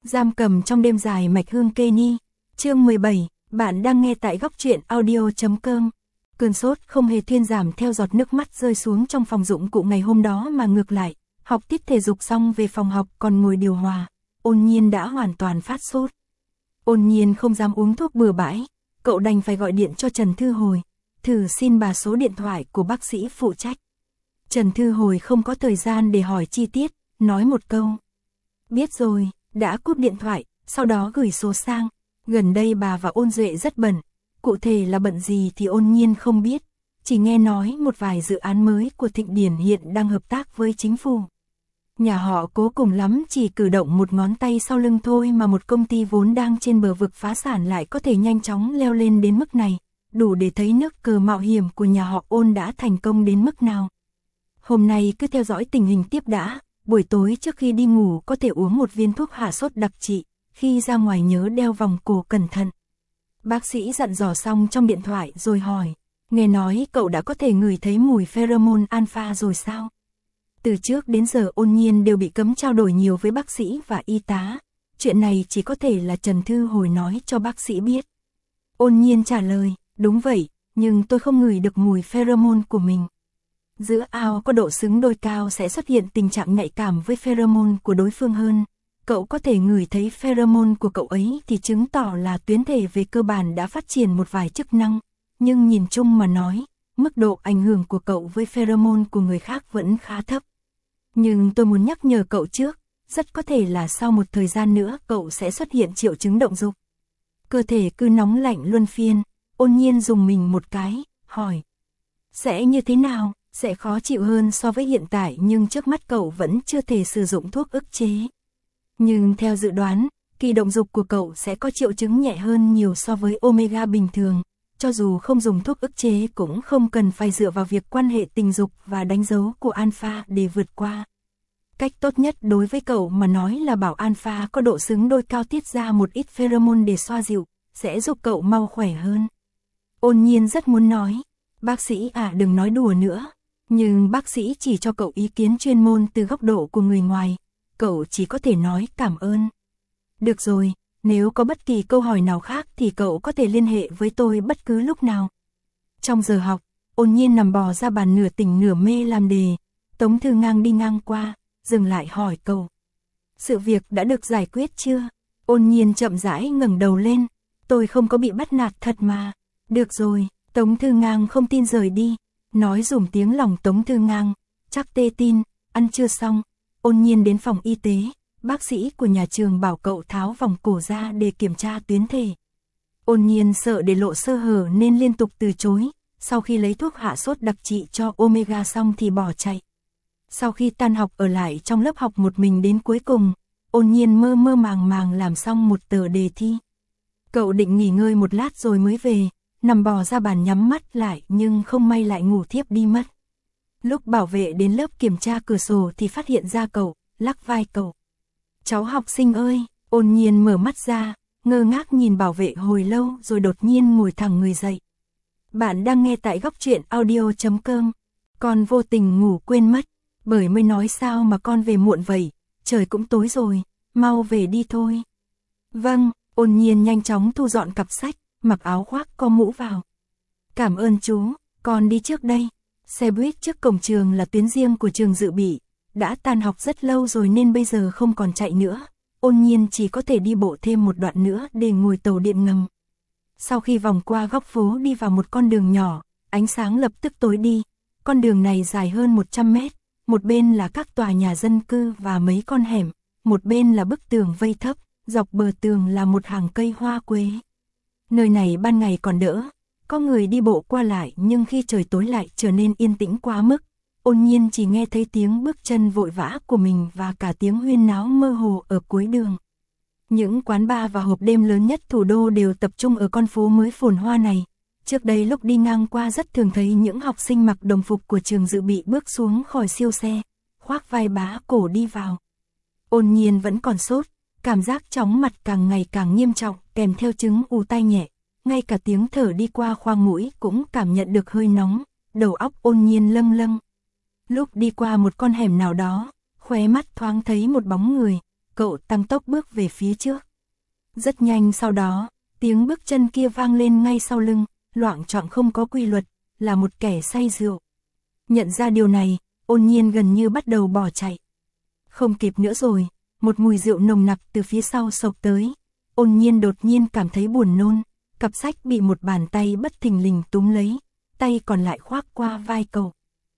Giam cầm trong đêm dài mạch hương kê ni. Chương 17, bạn đang nghe tại góc truyện audio.com. Cơn sốt không hề thuyên giảm theo giọt nước mắt rơi xuống trong phòng dụng cụ ngày hôm đó mà ngược lại, học tiết thể dục xong về phòng học còn ngồi điều hòa, Ôn Nhiên đã hoàn toàn phát sốt. Ôn Nhiên không dám uống thuốc bừa bãi, cậu đành phải gọi điện cho Trần Thư Hồi, thử xin bà số điện thoại của bác sĩ phụ trách. Trần Thư Hồi không có thời gian để hỏi chi tiết, nói một câu. Biết rồi, đã cúp điện thoại, sau đó gửi số sang. Gần đây bà và Ôn Duệ rất bận, cụ thể là bận gì thì Ôn Nhiên không biết, chỉ nghe nói một vài dự án mới của Thịnh Điển hiện đang hợp tác với chính phủ. Nhà họ Cố cùng lắm chỉ cử động một ngón tay sau lưng thôi mà một công ty vốn đang trên bờ vực phá sản lại có thể nhanh chóng leo lên đến mức này, đủ để thấy nước cờ mạo hiểm của nhà họ Ôn đã thành công đến mức nào. Hôm nay cứ theo dõi tình hình tiếp đã, buổi tối trước khi đi ngủ có thể uống một viên thuốc hạ sốt đặc trị, khi ra ngoài nhớ đeo vòng cổ cẩn thận. Bác sĩ dặn dò xong trong điện thoại rồi hỏi, nghe nói cậu đã có thể ngửi thấy mùi pheromone alpha rồi sao? Từ trước đến giờ Ôn Nhiên đều bị cấm trao đổi nhiều với bác sĩ và y tá, chuyện này chỉ có thể là Trần Thư Hồi nói cho bác sĩ biết. Ôn Nhiên trả lời, đúng vậy, nhưng tôi không ngửi được mùi pheromone của mình. Giữa ao có độ xứng đôi cao sẽ xuất hiện tình trạng nhạy cảm với pheromone của đối phương hơn. Cậu có thể ngửi thấy pheromone của cậu ấy thì chứng tỏ là tuyến thể về cơ bản đã phát triển một vài chức năng, nhưng nhìn chung mà nói, mức độ ảnh hưởng của cậu với pheromone của người khác vẫn khá thấp. Nhưng tôi muốn nhắc nhở cậu trước, rất có thể là sau một thời gian nữa cậu sẽ xuất hiện triệu chứng động dục. Cơ thể cứ nóng lạnh luân phiên, Ôn Nhiên dùng mình một cái, hỏi. Sẽ như thế nào? Sẽ khó chịu hơn so với hiện tại nhưng trước mắt cậu vẫn chưa thể sử dụng thuốc ức chế. Nhưng theo dự đoán, kỳ động dục của cậu sẽ có triệu chứng nhẹ hơn nhiều so với omega bình thường, cho dù không dùng thuốc ức chế cũng không cần phải dựa vào việc quan hệ tình dục và đánh dấu của alpha để vượt qua. Cách tốt nhất đối với cậu mà nói là bảo alpha có độ xứng đôi cao tiết ra một ít pheromone để xoa dịu, sẽ giúp cậu mau khỏe hơn. Ôn Nhiên rất muốn nói, bác sĩ đừng nói đùa nữa. Nhưng bác sĩ chỉ cho cậu ý kiến chuyên môn từ góc độ của người ngoài, cậu chỉ có thể nói cảm ơn. Được rồi, nếu có bất kỳ câu hỏi nào khác thì cậu có thể liên hệ với tôi bất cứ lúc nào. Trong giờ học, Ôn Nhiên nằm bò ra bàn nửa tỉnh nửa mê làm đề, Tống Thư Ngang đi ngang qua, dừng lại hỏi cậu. Sự việc đã được giải quyết chưa? Ôn Nhiên chậm rãi ngẩng đầu lên, tôi không có bị bắt nạt thật mà. Được rồi, Tống Thư Ngang không tin rời đi. Nói dùm tiếng lòng Tống Thư Ngang, chắc tê tin, ăn chưa xong. Ôn Nhiên đến phòng y tế, bác sĩ của nhà trường bảo cậu tháo vòng cổ ra để kiểm tra tuyến thể. Ôn Nhiên sợ để lộ sơ hở nên liên tục từ chối, sau khi lấy thuốc hạ sốt đặc trị cho omega xong thì bỏ chạy. Sau khi tan học ở lại trong lớp học một mình đến cuối cùng, Ôn Nhiên mơ mơ màng màng làm xong một tờ đề thi. Cậu định nghỉ ngơi một lát rồi mới về. Nằm bò ra bàn nhắm mắt lại nhưng không may lại ngủ thiếp đi mất. Lúc bảo vệ đến lớp kiểm tra cửa sổ thì phát hiện ra cậu, lắc vai cậu. Cháu học sinh ơi, Ôn Nhiên mở mắt ra, ngơ ngác nhìn bảo vệ hồi lâu rồi đột nhiên ngồi thẳng người dậy. Bạn đang nghe tại góc truyện audio.com. Con vô tình ngủ quên mất, bởi mới nói sao mà con về muộn vậy, trời cũng tối rồi, mau về đi thôi. Vâng, Ôn Nhiên nhanh chóng thu dọn cặp sách, mặc áo khoác có mũ vào. Cảm ơn chú, con đi trước đây. Xe buýt trước cổng trường là tuyến riêng của trường dự bị, đã tan học rất lâu rồi nên bây giờ không còn chạy nữa. Ôn Nhiên chỉ có thể đi bộ thêm một đoạn nữa để ngồi tàu điện ngầm. Sau khi vòng qua góc phố đi vào một con đường nhỏ, ánh sáng lập tức tối đi. Con đường này dài hơn 100 mét, một bên là các tòa nhà dân cư và mấy con hẻm, một bên là bức tường vây thấp, dọc bờ tường là một hàng cây hoa quế. Nơi này ban ngày còn đỡ, có người đi bộ qua lại nhưng khi trời tối lại trở nên yên tĩnh quá mức. Ôn Nhiên chỉ nghe thấy tiếng bước chân vội vã của mình và cả tiếng huyên náo mơ hồ ở cuối đường. Những quán bar và hộp đêm lớn nhất thủ đô đều tập trung ở con phố mới phồn hoa này. Trước đây lúc đi ngang qua rất thường thấy những học sinh mặc đồng phục của trường dự bị bước xuống khỏi siêu xe, khoác vai bá cổ đi vào. Ôn Nhiên vẫn còn sốt, cảm giác chóng mặt càng ngày càng nghiêm trọng kèm theo chứng ù tai nhẹ. Ngay cả tiếng thở đi qua khoang mũi cũng cảm nhận được hơi nóng, đầu óc Ôn Nhiên lâng lâng. Lúc đi qua một con hẻm nào đó, khóe mắt thoáng thấy một bóng người, cậu tăng tốc bước về phía trước. Rất nhanh sau đó, tiếng bước chân kia vang lên ngay sau lưng, loạng choạng không có quy luật, là một kẻ say rượu. Nhận ra điều này, Ôn Nhiên gần như bắt đầu bỏ chạy. Không kịp nữa rồi, một mùi rượu nồng nặc từ phía sau xộc tới. Ôn Nhiên đột nhiên cảm thấy buồn nôn, cặp sách bị một bàn tay bất thình lình túm lấy, tay còn lại khoác qua vai cậu.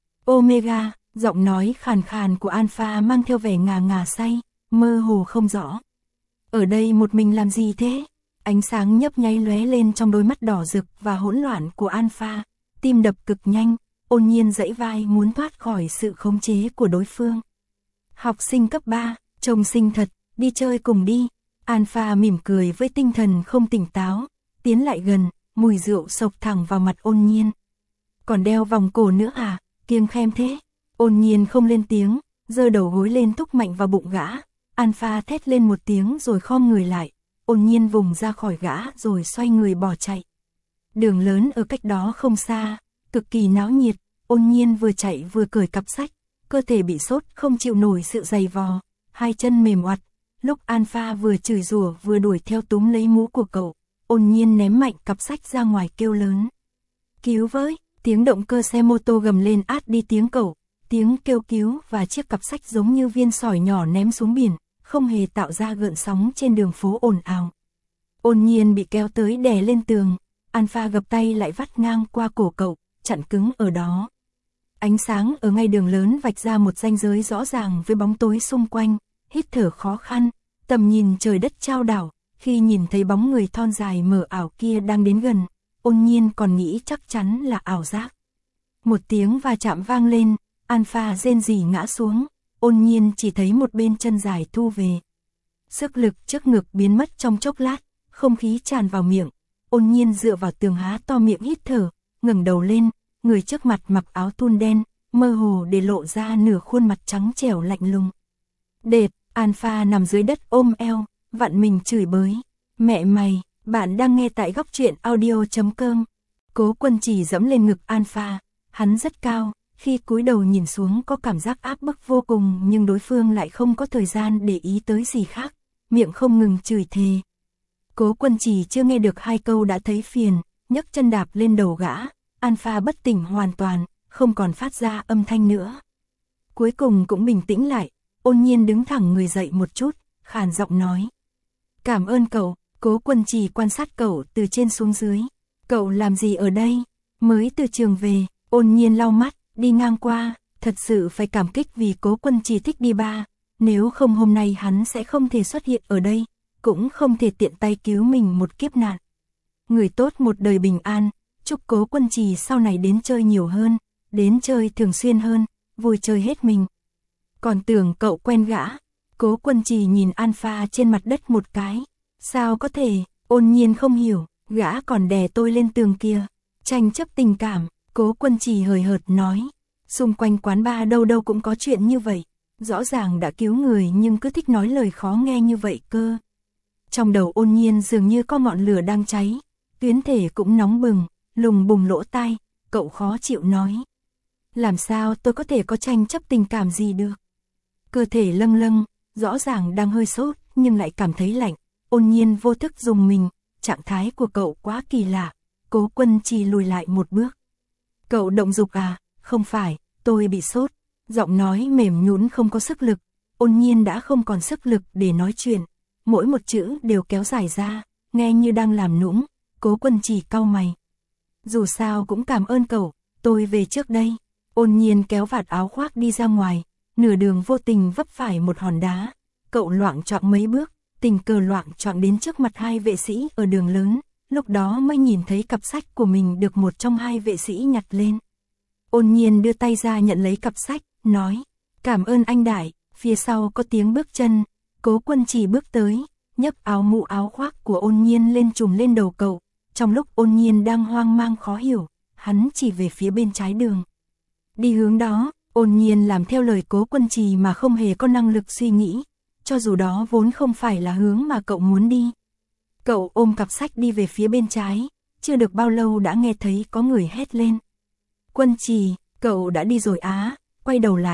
Omega, giọng nói khàn khàn của Alpha mang theo vẻ ngà ngà say, mơ hồ không rõ. Ở đây một mình làm gì thế? Ánh sáng nhấp nháy lóe lên trong đôi mắt đỏ rực và hỗn loạn của Alpha, tim đập cực nhanh, Ôn Nhiên giãy vai muốn thoát khỏi sự khống chế của đối phương. Học sinh cấp 3, trông xinh thật, đi chơi cùng đi. Alpha mỉm cười với tinh thần không tỉnh táo, tiến lại gần, mùi rượu xộc thẳng vào mặt Ôn Nhiên. Còn đeo vòng cổ nữa à, kiêng khem thế. Ôn Nhiên không lên tiếng, giơ đầu gối lên thúc mạnh vào bụng gã. Alpha thét lên một tiếng rồi khom người lại. Ôn Nhiên vùng ra khỏi gã rồi xoay người bỏ chạy. Đường lớn ở cách đó không xa, cực kỳ náo nhiệt. Ôn Nhiên vừa chạy vừa cởi cặp sách, cơ thể bị sốt không chịu nổi sự giày vò, hai chân mềm oặt. Lúc Alpha vừa chửi rủa vừa đuổi theo túm lấy mũ của cậu, Ôn Nhiên ném mạnh cặp sách ra ngoài kêu lớn. Cứu với, tiếng động cơ xe mô tô gầm lên át đi tiếng cậu, tiếng kêu cứu và chiếc cặp sách giống như viên sỏi nhỏ ném xuống biển, không hề tạo ra gợn sóng trên đường phố ồn ào. Ôn Nhiên bị kéo tới đè lên tường, Alpha gập tay lại vắt ngang qua cổ cậu, chặn cứng ở đó. Ánh sáng ở ngay đường lớn vạch ra một ranh giới rõ ràng với bóng tối xung quanh, hít thở khó khăn, tầm nhìn trời đất chao đảo, khi nhìn thấy bóng người thon dài mờ ảo kia đang đến gần, Ôn Nhiên còn nghĩ chắc chắn là ảo giác. Một tiếng va chạm vang lên, Alpha rên rỉ ngã xuống, Ôn Nhiên chỉ thấy một bên chân dài thu về. Sức lực trước ngực biến mất trong chốc lát, không khí tràn vào miệng, Ôn Nhiên dựa vào tường há to miệng hít thở, ngẩng đầu lên, người trước mặt mặc áo thun đen, mơ hồ để lộ ra nửa khuôn mặt trắng trẻo lạnh lùng. Đệt, Alpha nằm dưới đất ôm eo, vặn mình chửi bới. Mẹ mày, bạn đang nghe tại góc truyện audio.com. Cố Quân chỉ dẫm lên ngực Alpha, hắn rất cao, khi cúi đầu nhìn xuống có cảm giác áp bức vô cùng nhưng đối phương lại không có thời gian để ý tới gì khác, miệng không ngừng chửi thề. Cố Quân chỉ chưa nghe được hai câu đã thấy phiền, nhấc chân đạp lên đầu gã, Alpha bất tỉnh hoàn toàn, không còn phát ra âm thanh nữa. Cuối cùng cũng bình tĩnh lại, Ôn Nhiên đứng thẳng người dậy một chút, khàn giọng nói. Cảm ơn cậu. Cố Quân chỉ quan sát cậu từ trên xuống dưới. Cậu làm gì ở đây? Mới từ trường về. Ôn Nhiên lau mắt, đi ngang qua, thật sự phải cảm kích vì Cố Quân chỉ thích đi bar, nếu không hôm nay hắn sẽ không thể xuất hiện ở đây, cũng không thể tiện tay cứu mình một kiếp nạn. Người tốt một đời bình an, chúc Cố Quân chỉ sau này đến chơi nhiều hơn, đến chơi thường xuyên hơn, vui chơi hết mình. Còn tưởng cậu quen gã. Cố Quân chỉ nhìn Alpha trên mặt đất một cái. Sao có thể? Ôn Nhiên không hiểu, gã còn đè tôi lên tường kia. Tranh chấp tình cảm, Cố Quân chỉ hời hợt nói. Xung quanh quán bar đâu đâu cũng có chuyện như vậy. Rõ ràng đã cứu người nhưng cứ thích nói lời khó nghe như vậy cơ. Trong đầu Ôn Nhiên dường như có ngọn lửa đang cháy, tuyến thể cũng nóng bừng, lùng bùng lỗ tai, cậu khó chịu nói. Làm sao tôi có thể có tranh chấp tình cảm gì được? Cơ thể lâng lâng, rõ ràng đang hơi sốt nhưng lại cảm thấy lạnh. Ôn Nhiên vô thức dùng mình, trạng thái của cậu quá kỳ lạ. Cố Quân chỉ lùi lại một bước. Cậu động dục à? Không phải, tôi bị sốt. Giọng nói mềm nhũn không có sức lực. Ôn Nhiên đã không còn sức lực để nói chuyện. Mỗi một chữ đều kéo dài ra, nghe như đang làm nũng. Cố Quân chỉ cau mày. Dù sao cũng cảm ơn cậu, tôi về trước đây. Ôn Nhiên kéo vạt áo khoác đi ra ngoài, nửa đường vô tình vấp phải một hòn đá. Cậu loạng choạng mấy bước, tình cờ loạng choạng đến trước mặt hai vệ sĩ ở đường lớn, lúc đó mới nhìn thấy cặp sách của mình được một trong hai vệ sĩ nhặt lên. Ôn Nhiên đưa tay ra nhận lấy cặp sách, nói, cảm ơn anh Đại. Phía sau có tiếng bước chân, Cố Quân chỉ bước tới, nhấc áo mũ áo khoác của Ôn Nhiên lên trùm lên đầu cậu. Trong lúc Ôn Nhiên đang hoang mang khó hiểu, hắn chỉ về phía bên trái đường. Đi hướng đó, Ôn Nhiên làm theo lời Cố Quân chỉ mà không hề có năng lực suy nghĩ, cho dù đó vốn không phải là hướng mà cậu muốn đi. Cậu ôm cặp sách đi về phía bên trái, chưa được bao lâu đã nghe thấy có người hét lên. Quân chỉ, cậu đã đi rồi á? Quay đầu lại,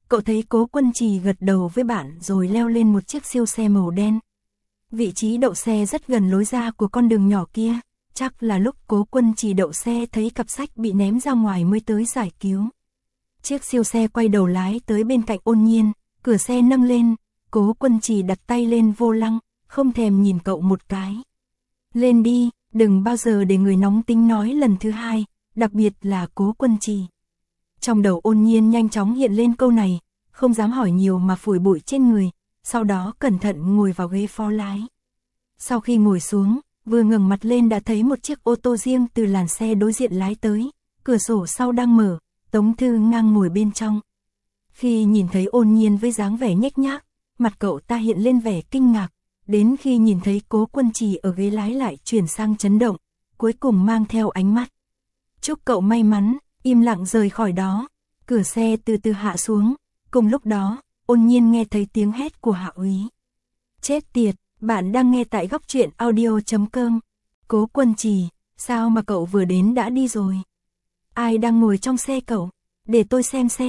cậu thấy Cố Quân Trì gật đầu với bạn rồi leo lên một chiếc siêu xe màu đen. Vị trí đậu xe rất gần lối ra của con đường nhỏ kia, chắc là lúc Cố Quân Trì đậu xe thấy cặp sách bị ném ra ngoài mới tới giải cứu. Chiếc siêu xe quay đầu lái tới bên cạnh Ôn Nhiên, cửa xe nâng lên, Cố Quân Trì đặt tay lên vô lăng, không thèm nhìn cậu một cái. Lên đi, đừng bao giờ để người nóng tính nói lần thứ hai, đặc biệt là Cố Quân Trì. Trong đầu Ôn Nhiên nhanh chóng hiện lên câu này, không dám hỏi nhiều mà phủi bụi trên người, sau đó cẩn thận ngồi vào ghế phó lái. Sau khi ngồi xuống, vừa ngẩng mặt lên đã thấy một chiếc ô tô riêng từ làn xe đối diện lái tới, cửa sổ sau đang mở, Tống Thư Ngang ngồi bên trong. Khi nhìn thấy Ôn Nhiên với dáng vẻ nhếch nhác, mặt cậu ta hiện lên vẻ kinh ngạc, đến khi nhìn thấy Cố Quân Trì ở ghế lái lại chuyển sang chấn động, cuối cùng mang theo ánh mắt. Chúc cậu may mắn, im lặng rời khỏi đó, cửa xe từ từ hạ xuống, cùng lúc đó, Ôn Nhiên nghe thấy tiếng hét của Hạ Úy. Chết tiệt, bạn đang nghe tại góc truyện audio.com. Cố Quân Trì, sao mà cậu vừa đến đã đi rồi? Ai đang ngồi trong xe cậu? Để tôi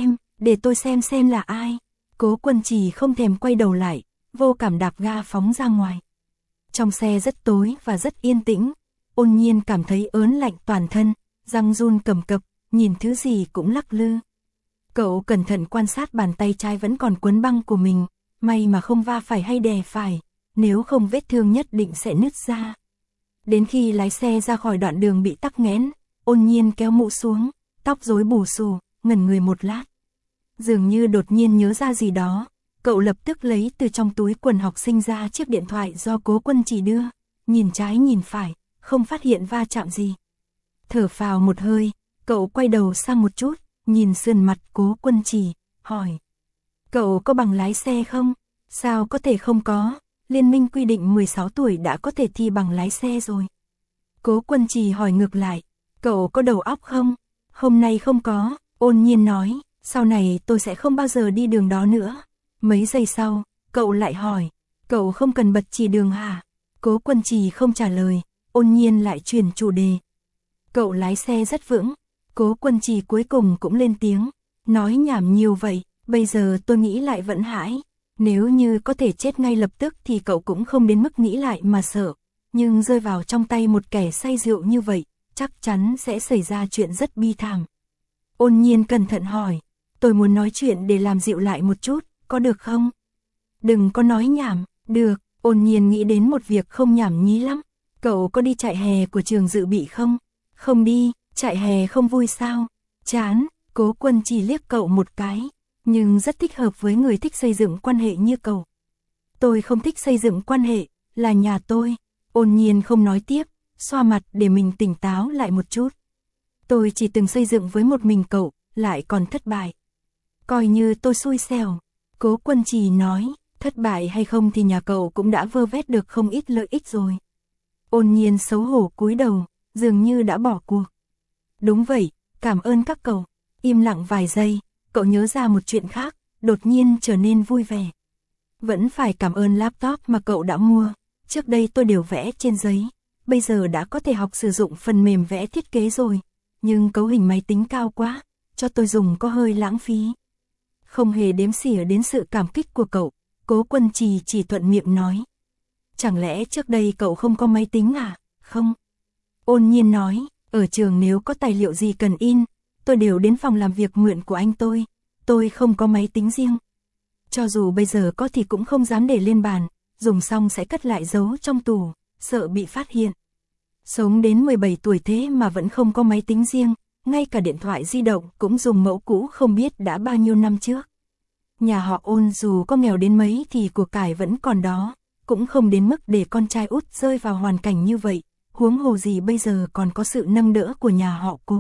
xem là ai. Cố Quân Trì không thèm quay đầu lại, vô cảm đạp ga phóng ra ngoài. Trong xe rất tối và rất yên tĩnh, Ôn Nhiên cảm thấy ớn lạnh toàn thân, răng run cầm cập, nhìn thứ gì cũng lắc lư. Cậu cẩn thận quan sát bàn tay trái vẫn còn quấn băng của mình, may mà không va phải hay đè phải, nếu không vết thương nhất định sẽ nứt ra. Đến khi lái xe ra khỏi đoạn đường bị tắc nghẽn, Ôn Nhiên kéo mũ xuống, tóc rối bù xù, ngẩn người một lát. Dường như đột nhiên nhớ ra gì đó, cậu lập tức lấy từ trong túi quần học sinh ra chiếc điện thoại do Cố Quân Trì đưa, nhìn trái nhìn phải, không phát hiện va chạm gì. Thở phào một hơi, cậu quay đầu sang một chút, nhìn sườn mặt Cố Quân Trì, hỏi. Cậu có bằng lái xe không? Sao có thể không có, liên minh quy định 16 tuổi đã có thể thi bằng lái xe rồi. Cố Quân Trì hỏi ngược lại, cậu có đầu óc không? Hôm nay không có, Ôn Nhiên nói, sau này tôi sẽ không bao giờ đi đường đó nữa. Mấy giây sau, cậu lại hỏi, cậu không cần bật chỉ đường hả? Cố Quân Trì không trả lời, Ôn Nhiên lại chuyển chủ đề. Cậu lái xe rất vững. Cố Quân Trì cuối cùng cũng lên tiếng, nói nhảm nhiều vậy, bây giờ tôi nghĩ lại vẫn hãi. Nếu như có thể chết ngay lập tức thì cậu cũng không đến mức nghĩ lại mà sợ, nhưng rơi vào trong tay một kẻ say rượu như vậy, chắc chắn sẽ xảy ra chuyện rất bi thảm. Ôn Nhiên cẩn thận hỏi, tôi muốn nói chuyện để làm dịu lại một chút, có được không? Đừng có nói nhảm, được. Ôn Nhiên nghĩ đến một việc không nhảm nhí lắm. Cậu có đi trại hè của trường dự bị không? Không đi, trại hè không vui sao? Chán. Cố Quân Trì liếc cậu một cái, nhưng rất thích hợp với người thích xây dựng quan hệ như cậu. Tôi không thích xây dựng quan hệ, là nhà tôi. Ôn Nhiên không nói tiếp, xoa mặt để mình tỉnh táo lại một chút. Tôi chỉ từng xây dựng với một mình cậu, lại còn thất bại. Coi như tôi xui xẻo. Cố Quân Trì nói, thất bại hay không thì nhà cậu cũng đã vơ vét được không ít lợi ích rồi. Ôn Nhiên xấu hổ cúi đầu, dường như đã bỏ cuộc. Đúng vậy, cảm ơn các cậu. Im lặng vài giây, cậu nhớ ra một chuyện khác, đột nhiên trở nên vui vẻ. Vẫn phải cảm ơn laptop mà cậu đã mua. Trước đây tôi đều vẽ trên giấy, bây giờ đã có thể học sử dụng phần mềm vẽ thiết kế rồi. Nhưng cấu hình máy tính cao quá, cho tôi dùng có hơi lãng phí. Không hề đếm xỉa đến sự cảm kích của cậu, Cố Quân Trì chỉ thuận miệng nói. Chẳng lẽ trước đây cậu không có máy tính à? Không. Ôn Nhiên nói, ở trường nếu có tài liệu gì cần in, tôi đều đến phòng làm việc mượn của anh tôi không có máy tính riêng. Cho dù bây giờ có thì cũng không dám để lên bàn, dùng xong sẽ cất lại giấu trong tủ, sợ bị phát hiện. Sống đến 17 tuổi thế mà vẫn không có máy tính riêng, ngay cả điện thoại di động cũng dùng mẫu cũ không biết đã bao nhiêu năm trước. Nhà họ Ôn dù có nghèo đến mấy thì của cải vẫn còn đó, cũng không đến mức để con trai út rơi vào hoàn cảnh như vậy, huống hồ gì bây giờ còn có sự nâng đỡ của nhà họ Cố.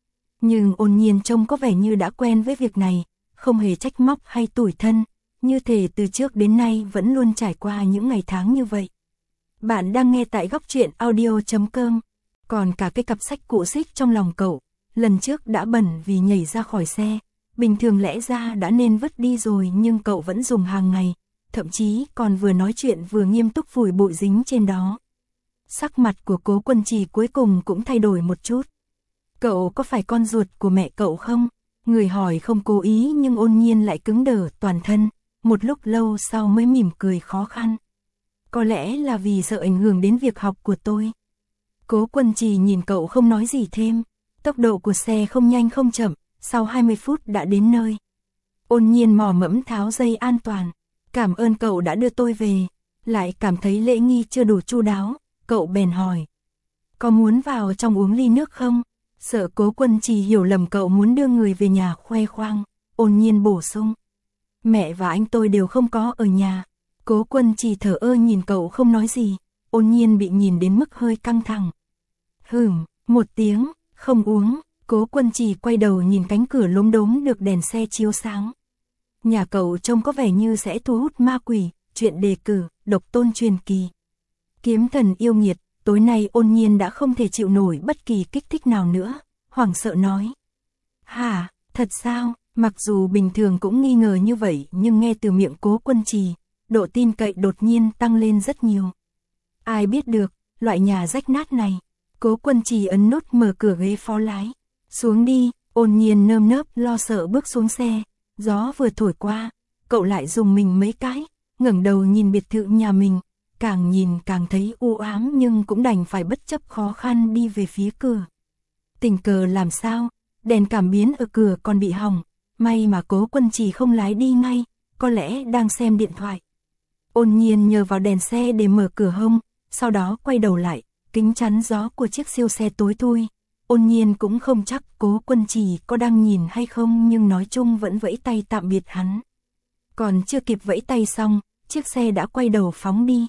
Nhưng Ôn Nhiên trông có vẻ như đã quen với việc này, không hề trách móc hay tủi thân, như thể từ trước đến nay vẫn luôn trải qua những ngày tháng như vậy. Bạn đang nghe tại góc truyện audio.com. Còn cả cái cặp sách cũ xích trong lòng cậu, lần trước đã bẩn vì nhảy ra khỏi xe, bình thường lẽ ra đã nên vứt đi rồi nhưng cậu vẫn dùng hàng ngày, thậm chí còn vừa nói chuyện vừa nghiêm túc phủi bụi dính trên đó. Sắc mặt của Cố Quân Trì cuối cùng cũng thay đổi một chút. Cậu có phải con ruột của mẹ cậu không? Người hỏi không cố ý nhưng Ôn Nhiên lại cứng đờ toàn thân, một lúc lâu sau mới mỉm cười khó khăn. Có lẽ là vì sợ ảnh hưởng đến việc học của tôi. Cố Quân Trì nhìn cậu không nói gì thêm, tốc độ của xe không nhanh không chậm, sau 20 phút đã đến nơi. Ôn Nhiên mò mẫm tháo dây an toàn, cảm ơn cậu đã đưa tôi về, lại cảm thấy lễ nghi chưa đủ chu đáo, cậu bèn hỏi. Có muốn vào trong uống ly nước không? Sợ Cố Quân Trì hiểu lầm cậu muốn đưa người về nhà khoe khoang, Ôn Nhiên bổ sung. Mẹ và anh tôi đều không có ở nhà. Cố Quân Trì thở ơ nhìn cậu không nói gì, Ôn Nhiên bị nhìn đến mức hơi căng thẳng. Một tiếng, không uống, Cố Quân Trì quay đầu nhìn cánh cửa lốm đốm được đèn xe chiếu sáng. Nhà cậu trông có vẻ như sẽ thu hút ma quỷ, chuyện đề cử, độc tôn truyền kỳ. Kiếm thần yêu nghiệt, tối nay Ôn Nhiên đã không thể chịu nổi bất kỳ kích thích nào nữa, hoảng sợ nói. Hả, thật sao? Mặc dù bình thường cũng nghi ngờ như vậy nhưng nghe từ miệng Cố Quân Trì, độ tin cậy đột nhiên tăng lên rất nhiều. Ai biết được, loại nhà rách nát này. Cố Quân Trì ấn nút mở cửa ghế phó lái. Xuống đi, Ôn Nhiên nơm nớp lo sợ bước xuống xe. Gió vừa thổi qua, cậu lại dùng mình mấy cái, ngẩng đầu nhìn biệt thự nhà mình. Càng nhìn càng thấy u ám nhưng cũng đành phải bất chấp khó khăn đi về phía cửa. Tình cờ làm sao, đèn cảm biến ở cửa còn bị hỏng. May mà Cố Quân Trì không lái đi ngay, có lẽ đang xem điện thoại. Ôn Nhiên nhờ vào đèn xe để mở cửa hông, sau đó quay đầu lại, kính chắn gió của chiếc siêu xe tối thui. Ôn Nhiên cũng không chắc Cố Quân Trì có đang nhìn hay không nhưng nói chung vẫn vẫy tay tạm biệt hắn. Còn chưa kịp vẫy tay xong, chiếc xe đã quay đầu phóng đi.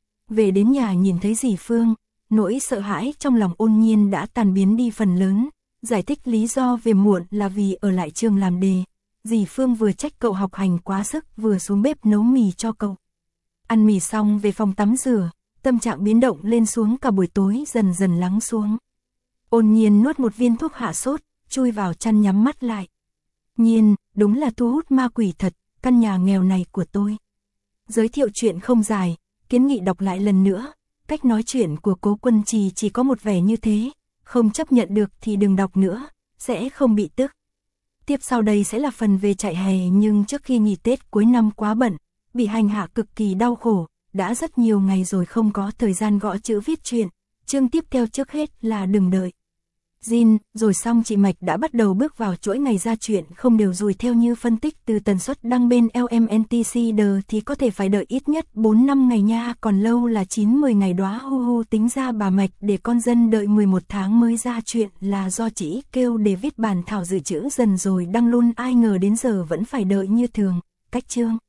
Về đến nhà nhìn thấy dì Phương, nỗi sợ hãi trong lòng Ôn Nhiên đã tan biến đi phần lớn. Giải thích lý do về muộn là vì ở lại trường làm đề. Dì Phương vừa trách cậu học hành quá sức vừa xuống bếp nấu mì cho cậu. Ăn mì xong về phòng tắm rửa, tâm trạng biến động lên xuống cả buổi tối dần dần lắng xuống. Ôn Nhiên nuốt một viên thuốc hạ sốt, chui vào chăn nhắm mắt lại. Nhiên, đúng là thu hút ma quỷ thật, căn nhà nghèo này của tôi. Giới thiệu chuyện không dài, kiến nghị đọc lại lần nữa. Cách nói chuyện của Cố Quân Trì chỉ có một vẻ như thế. Không chấp nhận được thì đừng đọc nữa, sẽ không bị tức. Tiếp sau đây sẽ là phần về chạy hè nhưng trước khi nghỉ Tết cuối năm quá bận, bị hành hạ cực kỳ đau khổ, đã rất nhiều ngày rồi không có thời gian gõ chữ viết truyện. Chương tiếp theo trước hết là đừng đợi. Jin, rồi xong chị Mạch đã bắt đầu bước vào chuỗi ngày ra chuyện không đều rùi theo như phân tích từ tần suất đăng bên LMNTCD thì có thể phải đợi ít nhất 4-5 ngày nha, còn lâu là 9-10 ngày đóa hu hu, tính ra bà Mạch để con dân đợi 11 tháng mới ra chuyện là do chị kêu để viết bản thảo dự trữ dần rồi đăng luôn, ai ngờ đến giờ vẫn phải đợi như thường. Cách chương